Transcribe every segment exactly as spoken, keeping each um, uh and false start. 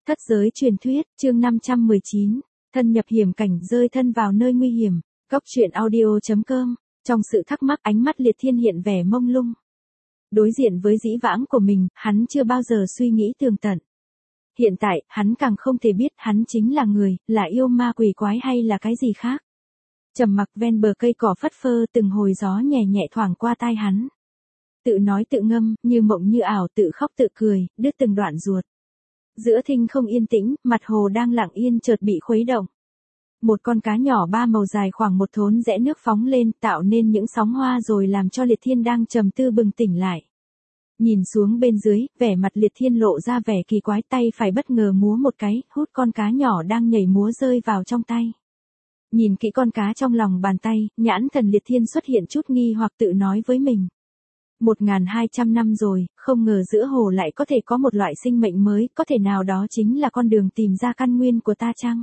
Thất giới truyền thuyết, chương năm trăm mười chín, thân nhập hiểm cảnh, rơi thân vào nơi nguy hiểm. Góc truyện audio chấm com. Trong sự thắc mắc, ánh mắt Liệt Thiên hiện vẻ mông lung. Đối diện với dĩ vãng của mình, hắn chưa bao giờ suy nghĩ tường tận. Hiện tại, hắn càng không thể biết hắn chính là người, là yêu ma quỷ quái hay là cái gì khác. Trầm mặc ven bờ cây cỏ phất phơ, từng hồi gió nhẹ nhẹ thoảng qua tai hắn. Tự nói tự ngâm, như mộng như ảo, tự khóc tự cười, đứt từng đoạn ruột. Giữa thinh không yên tĩnh, mặt hồ đang lặng yên chợt bị khuấy động. Một con cá nhỏ ba màu dài khoảng một thốn rẽ nước phóng lên, tạo nên những sóng hoa rồi làm cho Liệt Thiên đang trầm tư bừng tỉnh lại. Nhìn xuống bên dưới, vẻ mặt Liệt Thiên lộ ra vẻ kỳ quái, tay phải bất ngờ múa một cái, hút con cá nhỏ đang nhảy múa rơi vào trong tay. Nhìn kỹ con cá trong lòng bàn tay, nhãn thần Liệt Thiên xuất hiện chút nghi hoặc tự nói với mình. Một nghìn hai trăm năm rồi, không ngờ giữa hồ lại có thể có một loại sinh mệnh mới, có thể nào đó chính là con đường tìm ra căn nguyên của ta chăng?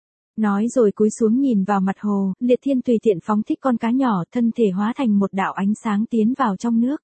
Nói rồi cúi xuống nhìn vào mặt hồ, Liệt Thiên tùy tiện phóng thích con cá nhỏ, thân thể hóa thành một đạo ánh sáng tiến vào trong nước.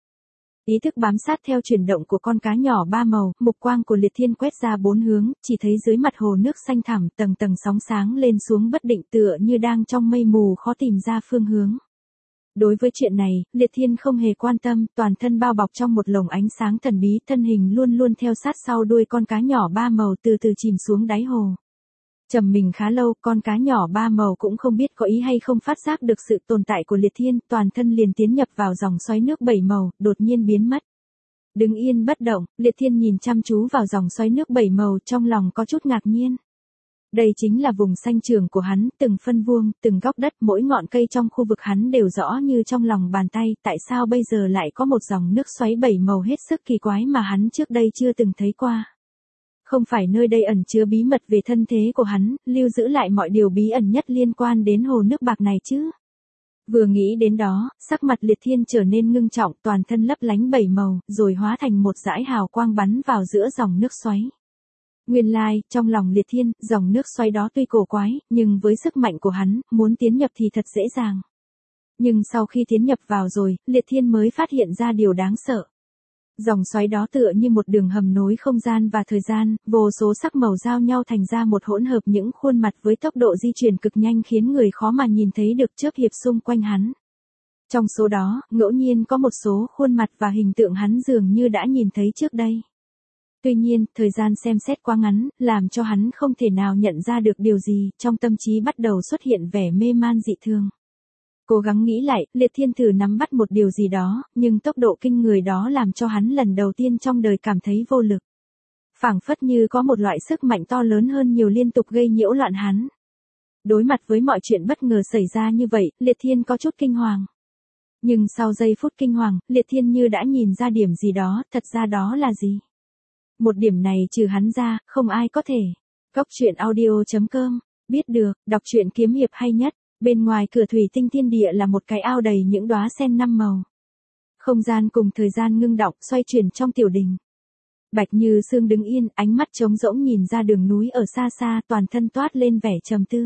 Ý thức bám sát theo chuyển động của con cá nhỏ ba màu, mục quang của Liệt Thiên quét ra bốn hướng, chỉ thấy dưới mặt hồ nước xanh thẳm tầng tầng sóng sáng lên xuống bất định tựa như đang trong mây mù khó tìm ra phương hướng. Đối với chuyện này, Liệt Thiên không hề quan tâm, toàn thân bao bọc trong một lồng ánh sáng thần bí, thân hình luôn luôn theo sát sau đuôi con cá nhỏ ba màu từ từ chìm xuống đáy hồ. Trầm mình khá lâu, con cá nhỏ ba màu cũng không biết có ý hay không phát giác được sự tồn tại của Liệt Thiên, toàn thân liền tiến nhập vào dòng xoáy nước bảy màu, đột nhiên biến mất. Đứng yên bất động, Liệt Thiên nhìn chăm chú vào dòng xoáy nước bảy màu, trong lòng có chút ngạc nhiên. Đây chính là vùng sanh trường của hắn, từng phân vuông, từng góc đất, mỗi ngọn cây trong khu vực hắn đều rõ như trong lòng bàn tay, tại sao bây giờ lại có một dòng nước xoáy bảy màu hết sức kỳ quái mà hắn trước đây chưa từng thấy qua. Không phải nơi đây ẩn chứa bí mật về thân thế của hắn, lưu giữ lại mọi điều bí ẩn nhất liên quan đến hồ nước bạc này chứ? Vừa nghĩ đến đó, sắc mặt Liệt Thiên trở nên ngưng trọng, toàn thân lấp lánh bảy màu, rồi hóa thành một dải hào quang bắn vào giữa dòng nước xoáy. Nguyên lai, like, trong lòng Liệt Thiên, dòng nước xoáy đó tuy cổ quái, nhưng với sức mạnh của hắn, muốn tiến nhập thì thật dễ dàng. Nhưng sau khi tiến nhập vào rồi, Liệt Thiên mới phát hiện ra điều đáng sợ. Dòng xoáy đó tựa như một đường hầm nối không gian và thời gian, vô số sắc màu giao nhau thành ra một hỗn hợp những khuôn mặt với tốc độ di chuyển cực nhanh khiến người khó mà nhìn thấy được chớp hiệp xung quanh hắn. Trong số đó, ngẫu nhiên có một số khuôn mặt và hình tượng hắn dường như đã nhìn thấy trước đây. Tuy nhiên, thời gian xem xét quá ngắn, làm cho hắn không thể nào nhận ra được điều gì, trong tâm trí bắt đầu xuất hiện vẻ mê man dị thường. Cố gắng nghĩ lại, Liệt Thiên thử nắm bắt một điều gì đó, nhưng tốc độ kinh người đó làm cho hắn lần đầu tiên trong đời cảm thấy vô lực. Phảng phất như có một loại sức mạnh to lớn hơn nhiều liên tục gây nhiễu loạn hắn. Đối mặt với mọi chuyện bất ngờ xảy ra như vậy, Liệt Thiên có chút kinh hoàng. Nhưng sau giây phút kinh hoàng, Liệt Thiên như đã nhìn ra điểm gì đó, thật ra đó là gì? Một điểm này trừ hắn ra, không ai có thể. Góc truyện audio chấm com, biết được, đọc truyện kiếm hiệp hay nhất. Bên ngoài cửa thủy tinh thiên địa là một cái ao đầy những đóa sen năm màu. Không gian cùng thời gian ngưng đọng, xoay chuyển trong tiểu đình. Bạch Như Sương đứng yên, ánh mắt trống rỗng nhìn ra đường núi ở xa xa, toàn thân toát lên vẻ trầm tư.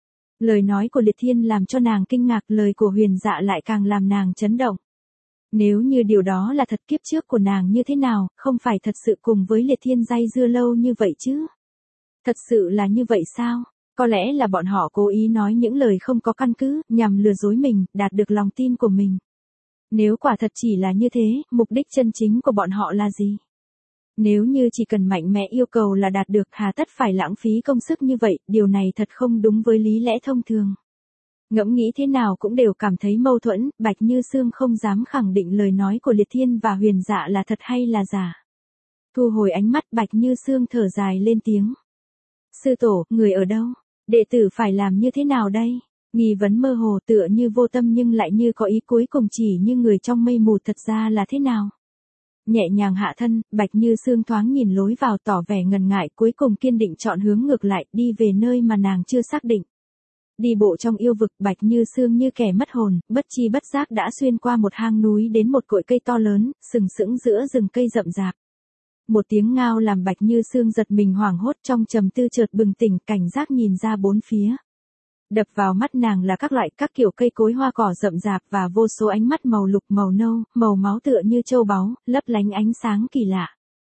Lời nói của Liệt Thiên làm cho nàng kinh ngạc, lời của Huyền Dạ lại càng làm nàng chấn động. Nếu như điều đó là thật, kiếp trước của nàng như thế nào, không phải thật sự cùng với Liệt Thiên dây dưa lâu như vậy chứ? Thật sự là như vậy sao? Có lẽ là bọn họ cố ý nói những lời không có căn cứ, nhằm lừa dối mình, đạt được lòng tin của mình. Nếu quả thật chỉ là như thế, mục đích chân chính của bọn họ là gì? Nếu như chỉ cần mạnh mẽ yêu cầu là đạt được, hà tất phải lãng phí công sức như vậy, điều này thật không đúng với lý lẽ thông thường. Ngẫm nghĩ thế nào cũng đều cảm thấy mâu thuẫn, Bạch Như Sương không dám khẳng định lời nói của Liệt Thiên và Huyền Dạ là thật hay là giả. Thu hồi ánh mắt, Bạch Như Sương thở dài lên tiếng. Sư tổ, người ở đâu? Đệ tử phải làm như thế nào đây? Nghi vấn mơ hồ tựa như vô tâm nhưng lại như có ý, cuối cùng chỉ như người trong mây mù, thật ra là thế nào? Nhẹ nhàng hạ thân, Bạch Như Sương thoáng nhìn lối vào tỏ vẻ ngần ngại, cuối cùng kiên định chọn hướng ngược lại, đi về nơi mà nàng chưa xác định. Đi bộ trong yêu vực, Bạch Như Sương như kẻ mất hồn, bất chi bất giác đã xuyên qua một hang núi đến một cội cây to lớn, sừng sững giữa rừng cây rậm rạp. Một tiếng ngao làm Bạch Như Sương giật mình hoảng hốt, trong trầm tư chợt bừng tỉnh, cảnh giác nhìn ra bốn phía. Đập vào mắt nàng là các loại các kiểu cây cối hoa cỏ rậm rạp và vô số ánh mắt màu lục, màu nâu, màu máu tựa như châu báu, lấp lánh ánh sáng kỳ lạ.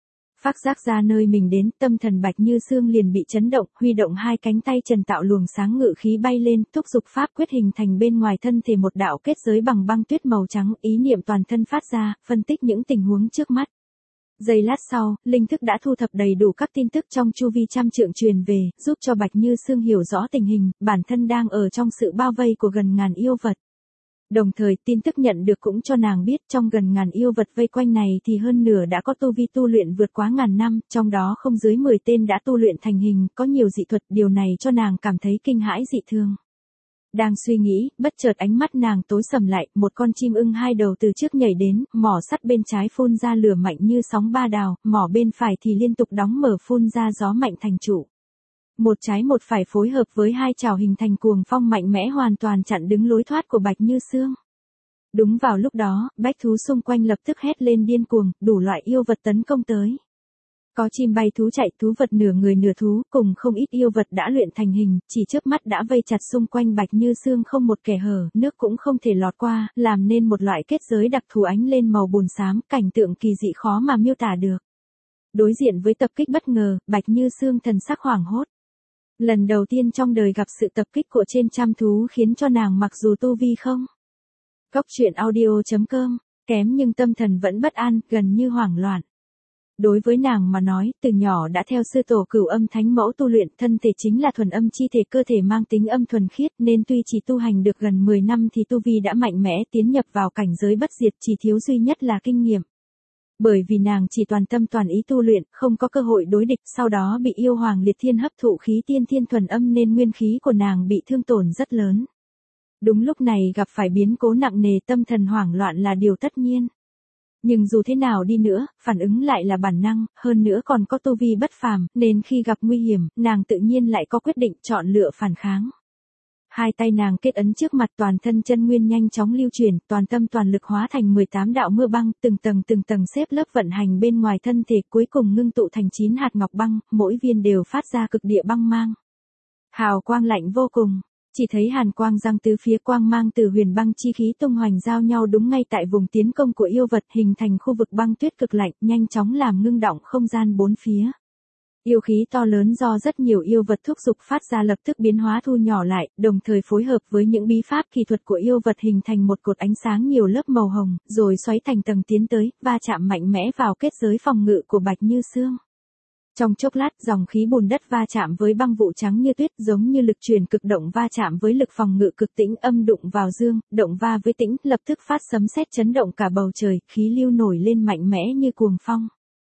Phát giác ra nơi mình đến, tâm thần Bạch Như Sương liền bị chấn động, huy động hai cánh tay trần tạo luồng sáng ngự khí bay lên, thúc giục pháp quyết hình thành bên ngoài thân thể một đạo kết giới bằng băng tuyết màu trắng, ý niệm toàn thân phát ra, phân tích những tình huống trước mắt. Giây lát sau, linh thức đã thu thập đầy đủ các tin tức trong chu vi trăm trượng truyền về, giúp cho Bạch Như Sương hiểu rõ tình hình, bản thân đang ở trong sự bao vây của gần ngàn yêu vật. Đồng thời, tin tức nhận được cũng cho nàng biết trong gần ngàn yêu vật vây quanh này thì hơn nửa đã có tu vi tu luyện vượt quá ngàn năm, trong đó không dưới mười tên đã tu luyện thành hình, có nhiều dị thuật, điều này cho nàng cảm thấy kinh hãi dị thường. Đang suy nghĩ, bất chợt ánh mắt nàng tối sầm lại, một con chim ưng hai đầu từ trước nhảy đến, mỏ sắt bên trái phun ra lửa mạnh như sóng ba đào, mỏ bên phải thì liên tục đóng mở phun ra gió mạnh thành trụ. Một trái một phải phối hợp với hai chảo hình thành cuồng phong mạnh mẽ hoàn toàn chặn đứng lối thoát của Bạch Như Sương. Đúng vào lúc đó, bách thú xung quanh lập tức hét lên điên cuồng, đủ loại yêu vật tấn công tới. Có chim bay thú chạy, thú vật nửa người nửa thú, cùng không ít yêu vật đã luyện thành hình, chỉ chớp mắt đã vây chặt xung quanh Bạch Như Sương không một kẻ hở, nước cũng không thể lọt qua, làm nên một loại kết giới đặc thù ánh lên màu bùn xám, cảnh tượng kỳ dị khó mà miêu tả được. Đối diện với tập kích bất ngờ, Bạch Như Sương thần sắc hoảng hốt. Lần đầu tiên trong đời gặp sự tập kích của trên trăm thú khiến cho nàng mặc dù tu vi không. Góc truyện audio chấm com, kém nhưng tâm thần vẫn bất an, gần như hoảng loạn. Đối với nàng mà nói, từ nhỏ đã theo sư tổ Cửu Âm Thánh Mẫu tu luyện, thân thể chính là thuần âm chi thể, cơ thể mang tính âm thuần khiết, nên tuy chỉ tu hành được gần mười năm thì tu vi đã mạnh mẽ tiến nhập vào cảnh giới bất diệt, chỉ thiếu duy nhất là kinh nghiệm. Bởi vì nàng chỉ toàn tâm toàn ý tu luyện, không có cơ hội đối địch, sau đó bị yêu hoàng liệt thiên hấp thụ khí tiên thiên thuần âm nên nguyên khí của nàng bị thương tổn rất lớn. Đúng lúc này gặp phải biến cố nặng nề, tâm thần hoảng loạn là điều tất nhiên. Nhưng dù thế nào đi nữa, phản ứng lại là bản năng, hơn nữa còn có tu vi bất phàm, nên khi gặp nguy hiểm, nàng tự nhiên lại có quyết định chọn lựa phản kháng. Hai tay nàng kết ấn trước mặt, toàn thân chân nguyên nhanh chóng lưu chuyển, toàn tâm toàn lực hóa thành mười tám đạo mưa băng, từng tầng từng tầng xếp lớp vận hành bên ngoài thân thể, cuối cùng ngưng tụ thành chín hạt ngọc băng, mỗi viên đều phát ra cực địa băng mang. Hào quang lạnh vô cùng, chỉ thấy hàn quang giăng tứ phía, quang mang từ huyền băng chi khí tung hoành giao nhau đúng ngay tại vùng tiến công của yêu vật, hình thành khu vực băng tuyết cực lạnh, nhanh chóng làm ngưng động không gian bốn phía. Yêu khí to lớn do rất nhiều yêu vật thúc giục phát ra lập tức biến hóa thu nhỏ lại, đồng thời phối hợp với những bí pháp kỳ thuật của yêu vật hình thành một cột ánh sáng nhiều lớp màu hồng, rồi xoáy thành tầng tiến tới, va chạm mạnh mẽ vào kết giới phòng ngự của Bạch Như Sương. Trong chốc lát, dòng khí bùn đất va chạm với băng vụ trắng như tuyết, giống như lực truyền cực động va chạm với lực phòng ngự cực tĩnh, âm đụng vào dương, động va với tĩnh, lập tức phát sấm sét chấn động cả bầu trời, khí lưu nổi lên mạnh mẽ như cuồng phong.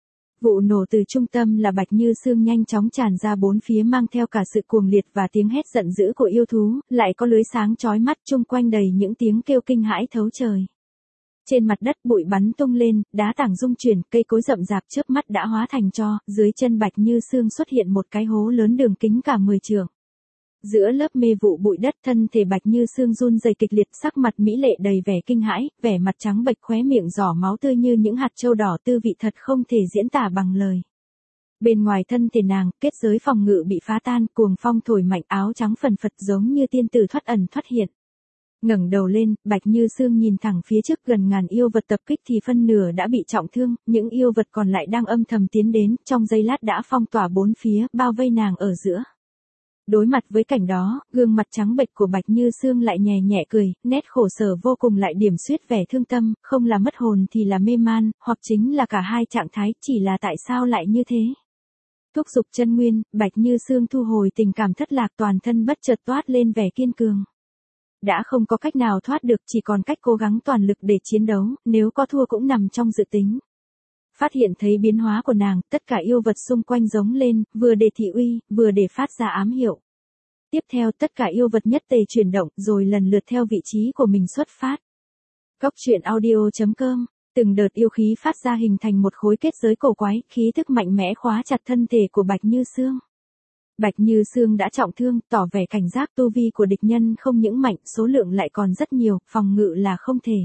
Vụ nổ từ trung tâm là Bạch Như Sương nhanh chóng tràn ra bốn phía, mang theo cả sự cuồng liệt và tiếng hét giận dữ của yêu thú, lại có lưới sáng chói mắt, chung quanh đầy những tiếng kêu kinh hãi thấu trời. Trên mặt đất bụi bắn tung lên, đá tảng rung chuyển, cây cối rậm rạp chớp mắt đã hóa thành tro, dưới chân Bạch Như Sương xuất hiện một cái hố lớn đường kính cả mười trượng. Giữa lớp mê vụ bụi đất, thân thể Bạch Như Sương run rẩy kịch liệt, sắc mặt mỹ lệ đầy vẻ kinh hãi, vẻ mặt trắng bệch, khóe miệng giỏ máu tươi như những hạt châu đỏ, tư vị thật không thể diễn tả bằng lời. Bên ngoài thân thể nàng, kết giới phòng ngự bị phá tan, cuồng phong thổi mạnh, áo trắng phần phật giống như tiên tử thoát ẩn thoát hiện. Ngẩng đầu lên, Bạch Như Sương nhìn thẳng phía trước, gần ngàn yêu vật tập kích thì phân nửa đã bị trọng thương, những yêu vật còn lại đang âm thầm tiến đến, trong giây lát đã phong tỏa bốn phía, bao vây nàng ở giữa. Đối mặt với cảnh đó, gương mặt trắng bệch của Bạch Như Sương lại nhẹ nhẹ cười, nét khổ sở vô cùng lại điểm xuyết vẻ thương tâm, không là mất hồn thì là mê man, hoặc chính là cả hai trạng thái, chỉ là tại sao lại như thế. Thúc giục chân nguyên, Bạch Như Sương thu hồi tình cảm thất lạc, toàn thân bất chợt toát lên vẻ kiên cường. Đã không có cách nào thoát được, chỉ còn cách cố gắng toàn lực để chiến đấu, nếu có thua cũng nằm trong dự tính. Phát hiện thấy biến hóa của nàng, tất cả yêu vật xung quanh giống lên, vừa để thị uy, vừa để phát ra ám hiệu. Tiếp theo tất cả yêu vật nhất tề chuyển động, rồi lần lượt theo vị trí của mình xuất phát. Góc truyện audio chấm com, từng đợt yêu khí phát ra hình thành một khối kết giới cổ quái, khí thức mạnh mẽ khóa chặt thân thể của Bạch Như Sương. Bạch Như Sương đã trọng thương, tỏ vẻ cảnh giác, tu vi của địch nhân không những mạnh, số lượng lại còn rất nhiều, phòng ngự là không thể.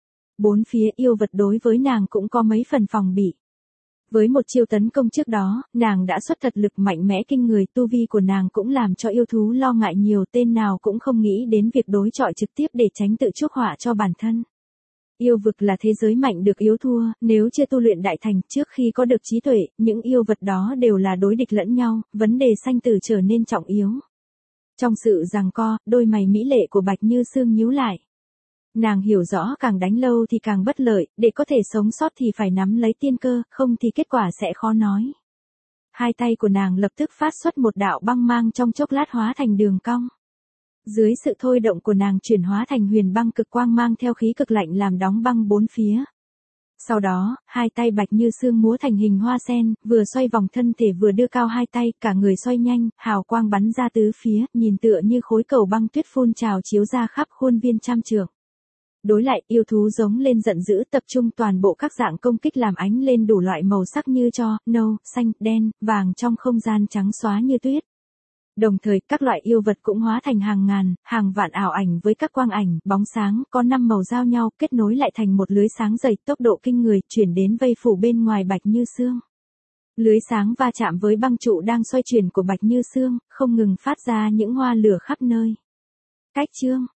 Bốn phía yêu vật đối với nàng cũng có mấy phần phòng bị. Với một chiêu tấn công trước đó, nàng đã xuất thật lực mạnh mẽ kinh người, tu vi của nàng cũng làm cho yêu thú lo ngại nhiều, tên nào cũng không nghĩ đến việc đối chọi trực tiếp để tránh tự chuốc họa cho bản thân. Yêu vực là thế giới mạnh được yếu thua, nếu chưa tu luyện đại thành trước khi có được trí tuệ, những yêu vật đó đều là đối địch lẫn nhau, vấn đề sanh tử trở nên trọng yếu. Trong sự giằng co, đôi mày mỹ lệ của Bạch Như Sương nhíu lại. Nàng hiểu rõ càng đánh lâu thì càng bất lợi, để có thể sống sót thì phải nắm lấy tiên cơ, không thì kết quả sẽ khó nói. Hai tay của nàng lập tức phát xuất một đạo băng mang trong chốc lát hóa thành đường cong. Dưới sự thôi động của nàng chuyển hóa thành huyền băng cực quang mang theo khí cực lạnh làm đóng băng bốn phía. Sau đó, hai tay Bạch Như Sương múa thành hình hoa sen, vừa xoay vòng thân thể vừa đưa cao hai tay, cả người xoay nhanh, hào quang bắn ra tứ phía, nhìn tựa như khối cầu băng tuyết phun trào chiếu ra khắp khuôn viên trăm trượng. Đối lại, yêu thú giống lên giận dữ tập trung toàn bộ các dạng công kích làm ánh lên đủ loại màu sắc như tro, nâu, xanh, đen, vàng trong không gian trắng xóa như tuyết. Đồng thời, các loại yêu vật cũng hóa thành hàng ngàn, hàng vạn ảo ảnh với các quang ảnh, bóng sáng, có năm màu giao nhau, kết nối lại thành một lưới sáng dày, tốc độ kinh người, chuyển đến vây phủ bên ngoài Bạch Như Sương. Lưới sáng va chạm với băng trụ đang xoay chuyển của Bạch Như Sương, không ngừng phát ra những hoa lửa khắp nơi. Cách chương